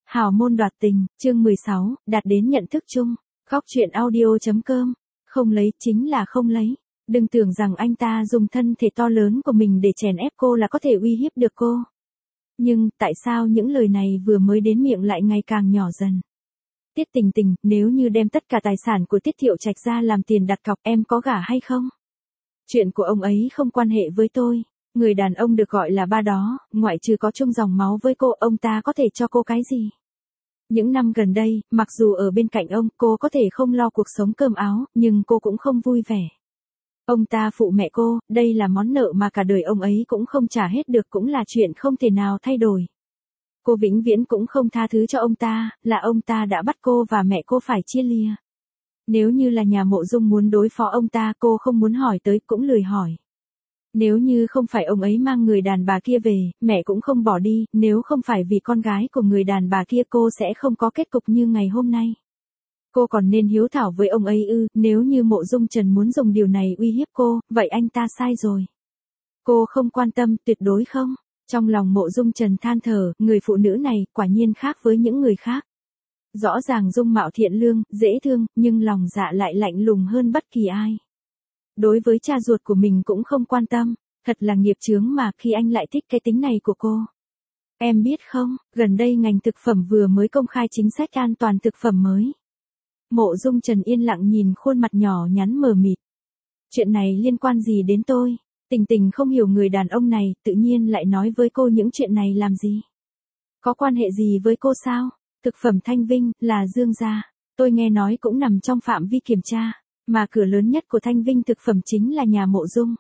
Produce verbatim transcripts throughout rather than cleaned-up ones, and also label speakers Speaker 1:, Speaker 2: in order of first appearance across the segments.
Speaker 1: Hào môn đoạt tình, chương mười sáu, đạt đến nhận thức chung. Góc truyện audio.com. Không lấy chính là không lấy. Đừng tưởng rằng anh ta dùng thân thể to lớn của mình để chèn ép cô là có thể uy hiếp được cô. Nhưng, tại sao những lời này vừa mới đến miệng lại ngày càng nhỏ dần? Tiết Tình Tình, nếu như đem tất cả tài sản của Tiết Thiệu Trạch ra làm tiền đặt cọc, em có gả hay không? Chuyện của ông ấy không quan hệ với tôi. Người đàn ông được gọi là ba đó, ngoại trừ có chung dòng máu với cô, ông ta có thể cho cô cái gì? Những năm gần đây, mặc dù ở bên cạnh ông, cô có thể không lo cuộc sống cơm áo, nhưng cô cũng không vui vẻ. Ông ta phụ mẹ cô, đây là món nợ mà cả đời ông ấy cũng không trả hết được, cũng là chuyện không thể nào thay đổi. Cô vĩnh viễn cũng không tha thứ cho ông ta, là ông ta đã bắt cô và mẹ cô phải chia lìa. Nếu như là nhà Mộ Dung muốn đối phó ông ta, cô không muốn hỏi tới, cũng lười hỏi. Nếu như không phải ông ấy mang người đàn bà kia về, mẹ cũng không bỏ đi, nếu không phải vì con gái của người đàn bà kia cô sẽ không có kết cục như ngày hôm nay. Cô còn nên hiếu thảo với ông ấy ư, nếu như Mộ Dung Trần muốn dùng điều này uy hiếp cô, vậy anh ta sai rồi. Cô không quan tâm, tuyệt đối không. Trong lòng Mộ Dung Trần than thở, người phụ nữ này quả nhiên khác với những người khác. Rõ ràng dung mạo thiện lương, dễ thương, nhưng lòng dạ lại lạnh lùng hơn bất kỳ ai. Đối với cha ruột của mình cũng không quan tâm, thật là nghiệp chướng mà khi anh lại thích cái tính này của cô. Em biết không, gần đây ngành thực phẩm vừa mới công khai chính sách an toàn thực phẩm mới. Mộ Dung Trần yên lặng nhìn khuôn mặt nhỏ nhắn mờ mịt. Chuyện này liên quan gì đến tôi? Tình Tình không hiểu người đàn ông này, tự nhiên lại nói với cô những chuyện này làm gì? Có quan hệ gì với cô sao? Thực phẩm Thanh Vinh, là Dương gia. Tôi nghe nói cũng nằm trong phạm vi kiểm tra. Mà cửa lớn nhất của Thanh Vinh thực phẩm chính là nhà Mộ Dung.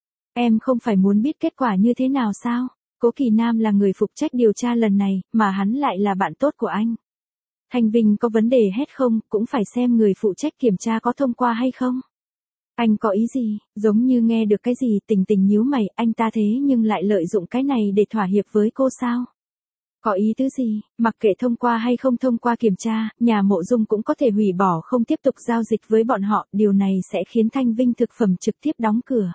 Speaker 1: Em không phải muốn biết kết quả như thế nào sao? Cố Kỳ Nam là người phụ trách điều tra lần này, mà hắn lại là bạn tốt của anh. Thanh Vinh có vấn đề hết không, cũng phải xem người phụ trách kiểm tra có thông qua hay không. Anh có ý gì? Giống như nghe được cái gì, Tình Tình nhíu mày, anh ta thế nhưng lại lợi dụng cái này để thỏa hiệp với cô sao? Có ý tứ gì? Mặc kệ thông qua hay không thông qua kiểm tra, nhà Mộ Dung cũng có thể hủy bỏ không tiếp tục giao dịch với bọn họ, điều này sẽ khiến Thanh Vinh thực phẩm trực tiếp đóng cửa.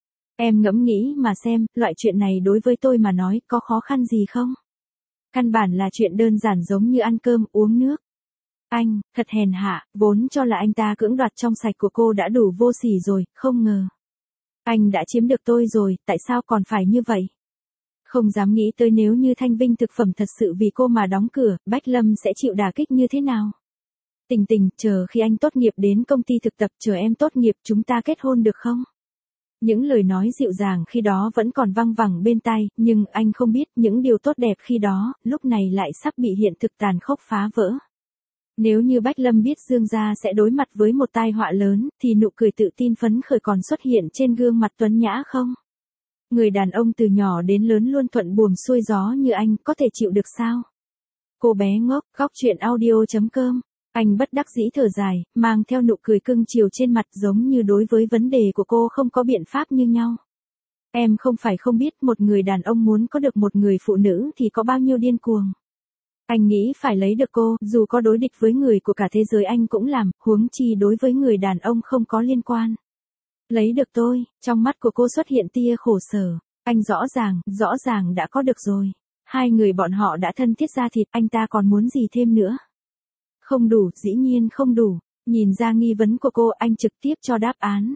Speaker 1: Em ngẫm nghĩ mà xem, loại chuyện này đối với tôi mà nói có khó khăn gì không? Căn bản là chuyện đơn giản giống như ăn cơm, uống nước. Anh, thật hèn hạ, vốn cho là anh ta cưỡng đoạt trong sạch của cô đã đủ vô sỉ rồi, không ngờ. Anh đã chiếm được tôi rồi, tại sao còn phải như vậy? Không dám nghĩ tới nếu như Thanh Vinh thực phẩm thật sự vì cô mà đóng cửa, Bách Lâm sẽ chịu đả kích như thế nào? Tình Tình, chờ khi anh tốt nghiệp đến công ty thực tập, chờ em tốt nghiệp chúng ta kết hôn được không? Những lời nói dịu dàng khi đó vẫn còn văng vẳng bên tai, nhưng anh không biết những điều tốt đẹp khi đó, lúc này lại sắp bị hiện thực tàn khốc phá vỡ. Nếu như Bách Lâm biết Dương gia sẽ đối mặt với một tai họa lớn, thì nụ cười tự tin phấn khởi còn xuất hiện trên gương mặt tuấn nhã không? Người đàn ông từ nhỏ đến lớn luôn thuận buồm xuôi gió như anh, có thể chịu được sao? Cô bé ngốc, góc truyện audio.com. Anh bất đắc dĩ thở dài, mang theo nụ cười cưng chiều trên mặt, giống như đối với vấn đề của cô không có biện pháp như nhau. Em không phải không biết một người đàn ông muốn có được một người phụ nữ thì có bao nhiêu điên cuồng. Anh nghĩ phải lấy được cô, dù có đối địch với người của cả thế giới anh cũng làm, huống chi đối với người đàn ông không có liên quan. Lấy được tôi, trong mắt của cô xuất hiện tia khổ sở. Anh rõ ràng, rõ ràng đã có được rồi. Hai người bọn họ đã thân thiết ra thịt, anh ta còn muốn gì thêm nữa? Không đủ, dĩ nhiên không đủ. Nhìn ra nghi vấn của cô, anh trực tiếp cho đáp án.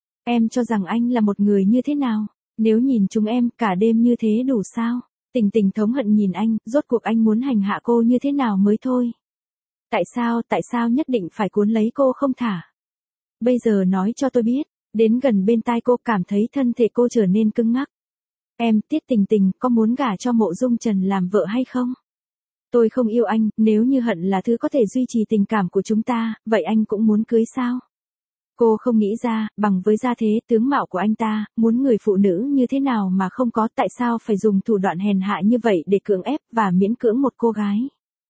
Speaker 1: Em cho rằng anh là một người như thế nào? Nếu nhìn chúng em, cả đêm như thế đủ sao? Tình Tình thống hận nhìn anh, rốt cuộc anh muốn hành hạ cô như thế nào mới thôi? Tại sao, tại sao nhất định phải cuốn lấy cô không thả? Bây giờ nói cho tôi biết. Đến gần bên tai cô, cảm thấy thân thể cô trở nên cứng ngắc. Em, Tiết Tình Tình, có muốn gả cho Mộ Dung Trần làm vợ hay không? Tôi không yêu anh, nếu như hận là thứ có thể duy trì tình cảm của chúng ta, vậy anh cũng muốn cưới sao? Cô không nghĩ ra, bằng với gia thế, tướng mạo của anh ta, muốn người phụ nữ như thế nào mà không có, tại sao phải dùng thủ đoạn hèn hạ như vậy để cưỡng ép và miễn cưỡng một cô gái?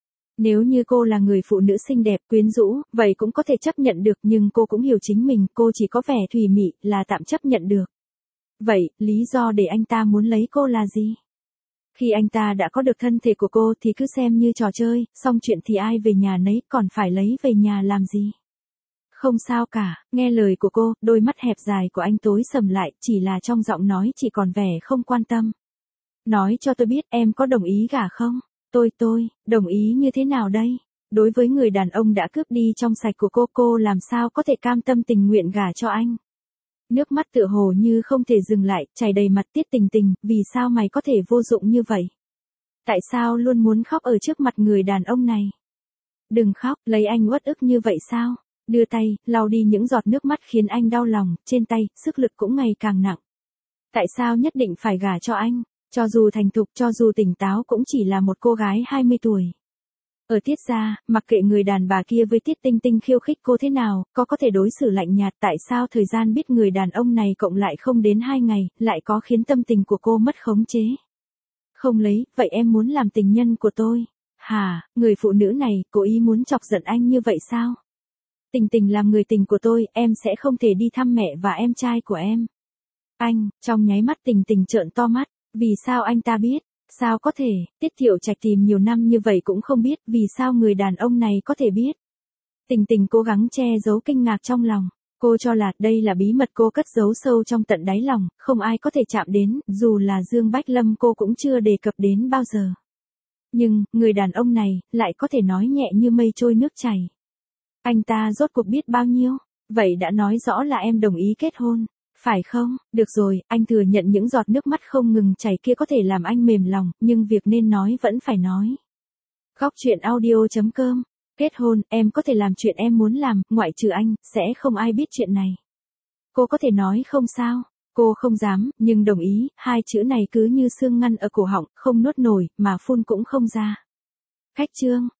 Speaker 1: Nếu như cô là người phụ nữ xinh đẹp, quyến rũ, vậy cũng có thể chấp nhận được, nhưng cô cũng hiểu chính mình, cô chỉ có vẻ thùy mị, là tạm chấp nhận được. Vậy, lý do để anh ta muốn lấy cô là gì? Khi anh ta đã có được thân thể của cô thì cứ xem như trò chơi, xong chuyện thì ai về nhà nấy, còn phải lấy về nhà làm gì? Không sao cả, nghe lời của cô, đôi mắt hẹp dài của anh tối sầm lại, chỉ là trong giọng nói chỉ còn vẻ không quan tâm. Nói cho tôi biết em có đồng ý gả không? Tôi tôi, đồng ý như thế nào đây? Đối với người đàn ông đã cướp đi trong sạch của cô, cô làm sao có thể cam tâm tình nguyện gả cho anh? Nước mắt tựa hồ như không thể dừng lại, chảy đầy mặt Tiết Tình Tình, vì sao mày có thể vô dụng như vậy? Tại sao luôn muốn khóc ở trước mặt người đàn ông này? Đừng khóc, lấy anh uất ức như vậy sao? Đưa tay, lau đi những giọt nước mắt khiến anh đau lòng, trên tay, sức lực cũng ngày càng nặng. Tại sao nhất định phải gả cho anh? Cho dù thành thục, cho dù tỉnh táo cũng chỉ là một cô gái hai mươi tuổi. Ở Tiết gia, mặc kệ người đàn bà kia với Tiết Tinh Tinh khiêu khích cô thế nào, có có thể đối xử lạnh nhạt, tại sao thời gian biết người đàn ông này cộng lại không đến hai ngày, lại có khiến tâm tình của cô mất khống chế? Không lấy, vậy em muốn làm tình nhân của tôi? Hà, người phụ nữ này, cố ý muốn chọc giận anh như vậy sao? Tình Tình làm người tình của tôi, em sẽ không thể đi thăm mẹ và em trai của em. Anh, trong nháy mắt Tình Tình trợn to mắt, vì sao anh ta biết? Sao có thể, Tiết Thiệu Trạch tìm nhiều năm như vậy cũng không biết, vì sao người đàn ông này có thể biết? Tình Tình cố gắng che giấu kinh ngạc trong lòng, cô cho là đây là bí mật cô cất giấu sâu trong tận đáy lòng, không ai có thể chạm đến, dù là Dương Bách Lâm cô cũng chưa đề cập đến bao giờ. Nhưng, người đàn ông này, lại có thể nói nhẹ như mây trôi nước chảy. Anh ta rốt cuộc biết bao nhiêu? Vậy đã nói rõ là em đồng ý kết hôn, phải không? Được rồi, anh thừa nhận những giọt nước mắt không ngừng chảy kia có thể làm anh mềm lòng, nhưng việc nên nói vẫn phải nói. Khóc chuyện audio chấm com. Kết hôn, em có thể làm chuyện em muốn làm, ngoại trừ anh, sẽ không ai biết chuyện này. Cô có thể nói không sao? Cô không dám, nhưng đồng ý, hai chữ này cứ như xương ngăn ở cổ họng, không nuốt nổi, mà phun cũng không ra. Khách chương.